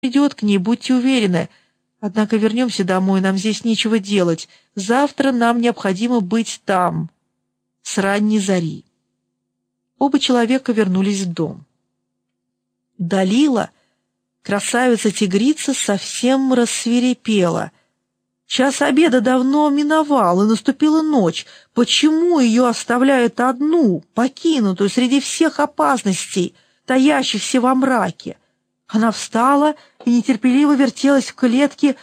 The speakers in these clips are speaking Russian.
придет к ней, будьте уверены. Однако вернемся домой, нам здесь нечего делать. Завтра нам необходимо быть там с ранней зари». Оба человека вернулись в дом. Далила, красавица-тигрица, совсем рассвирепела. Час обеда давно миновал, и наступила ночь. Почему ее оставляют одну, покинутую среди всех опасностей, таящихся во мраке? Она встала и нетерпеливо вертелась в клетке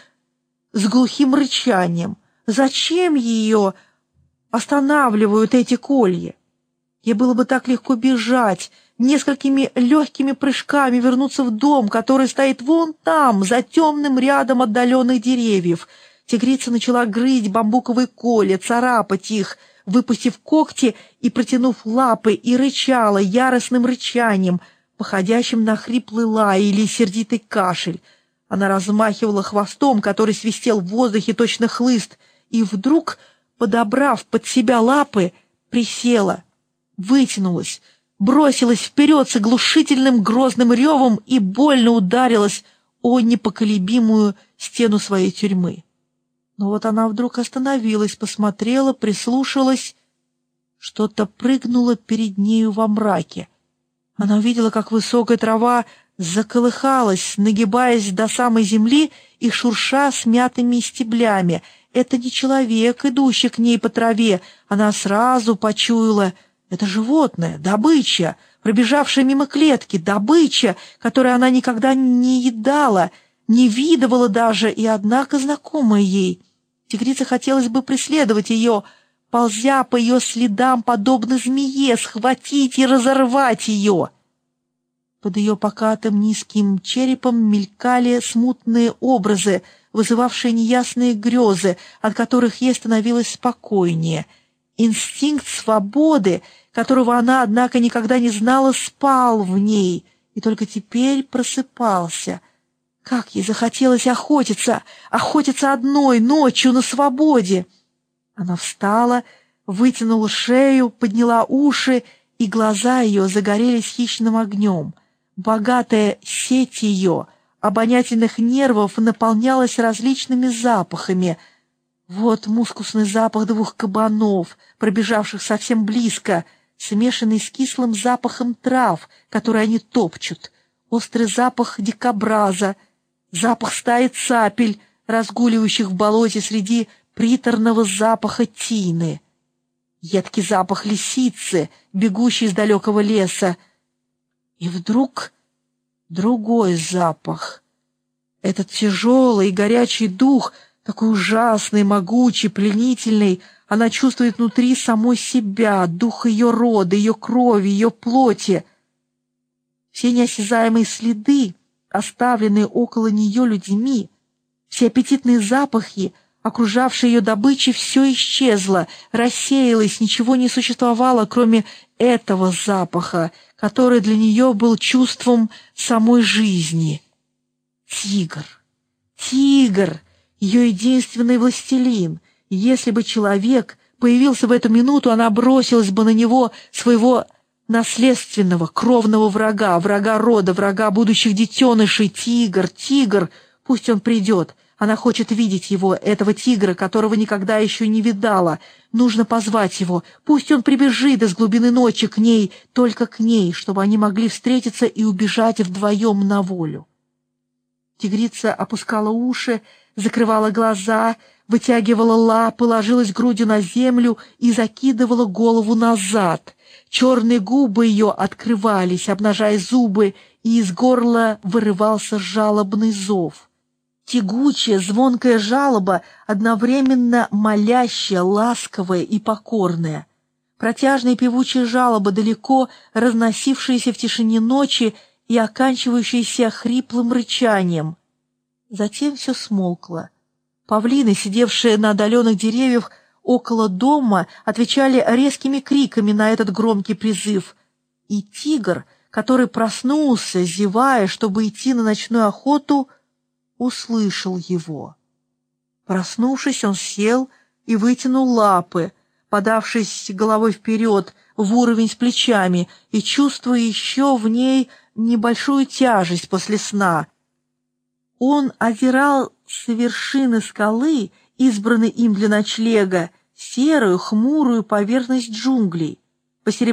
с глухим рычанием. Зачем ее останавливают эти колья? Ей было бы так легко бежать, несколькими легкими прыжками вернуться в дом, который стоит вон там, за темным рядом отдаленных деревьев. Тигрица начала грызть бамбуковые колья, царапать их, выпустив когти и протянув лапы, и рычала яростным рычанием, походящим на хриплый лай или сердитый кашель. Она размахивала хвостом, который свистел в воздухе точно хлыст, и вдруг, подобрав под себя лапы, присела, вытянулась, бросилась вперед с оглушительным грозным ревом и больно ударилась о непоколебимую стену своей тюрьмы. Но вот она вдруг остановилась, посмотрела, прислушалась. Что-то прыгнуло перед нею во мраке. Она увидела, как высокая трава заколыхалась, нагибаясь до самой земли и шурша смятыми стеблями. Это не человек, идущий к ней по траве. Она сразу почуяла — это животное, добыча, пробежавшая мимо клетки, добыча, которую она никогда не едала, не видывала даже, и однако знакомая ей. Тигрице хотелось бы преследовать ее, ползя по ее следам, подобно змее, схватить и разорвать ее. Под ее покатым низким черепом мелькали смутные образы, вызывавшие неясные грезы, от которых ей становилось спокойнее. Инстинкт свободы, которого она, однако, никогда не знала, спал в ней и только теперь просыпался. Как ей захотелось охотиться одной, ночью, на свободе! Она встала, вытянула шею, подняла уши, и глаза ее загорелись хищным огнем. Богатая сеть ее обонятельных нервов наполнялась различными запахами. Вот мускусный запах 2 кабанов, пробежавших совсем близко, смешанный с кислым запахом трав, которые они топчут, острый запах дикобраза, запах стаи цапель, разгуливающих в болоте среди приторного запаха тины, едкий запах лисицы, бегущей из далекого леса. И вдруг другой запах. Этот тяжелый и горячий дух, такой ужасный, могучий, пленительный, она чувствует внутри самой себя, дух ее рода, ее крови, ее плоти. Все неосязаемые следы, оставленные около нее людьми, все аппетитные запахи, окружавшие ее добычи, все исчезло, рассеялось, ничего не существовало, кроме этого запаха, который для нее был чувством самой жизни. Тигр, тигр, ее единственный властелин. Если бы человек появился в эту минуту, она бросилась бы на него, своего наследственного, кровного врага, врага рода, врага будущих детенышей. Тигр, тигр, пусть он придет. Она хочет видеть его, этого тигра, которого никогда еще не видала. Нужно позвать его. Пусть он прибежит из глубины ночи к ней, только к ней, чтобы они могли встретиться и убежать вдвоем на волю. Тигрица опускала уши, закрывала глаза, вытягивала лапы, ложилась грудью на землю и закидывала голову назад. Черные губы ее открывались, обнажая зубы, и из горла вырывался жалобный зов. Тягучая, звонкая жалоба, одновременно молящая, ласковая и покорная. Протяжная певучая жалоба, далеко разносившаяся в тишине ночи и оканчивающаяся хриплым рычанием. Затем все смолкло. Павлины, сидевшие на отдаленных деревьях около дома, отвечали резкими криками на этот громкий призыв. И тигр, который проснулся, зевая, чтобы идти на ночную охоту, услышал его. Проснувшись, он сел и вытянул лапы, подавшись головой вперед в уровень с плечами и чувствуя еще в ней небольшую тяжесть после сна. Он озирал с вершины скалы, избранной им для ночлега, серую, хмурую поверхность джунглей.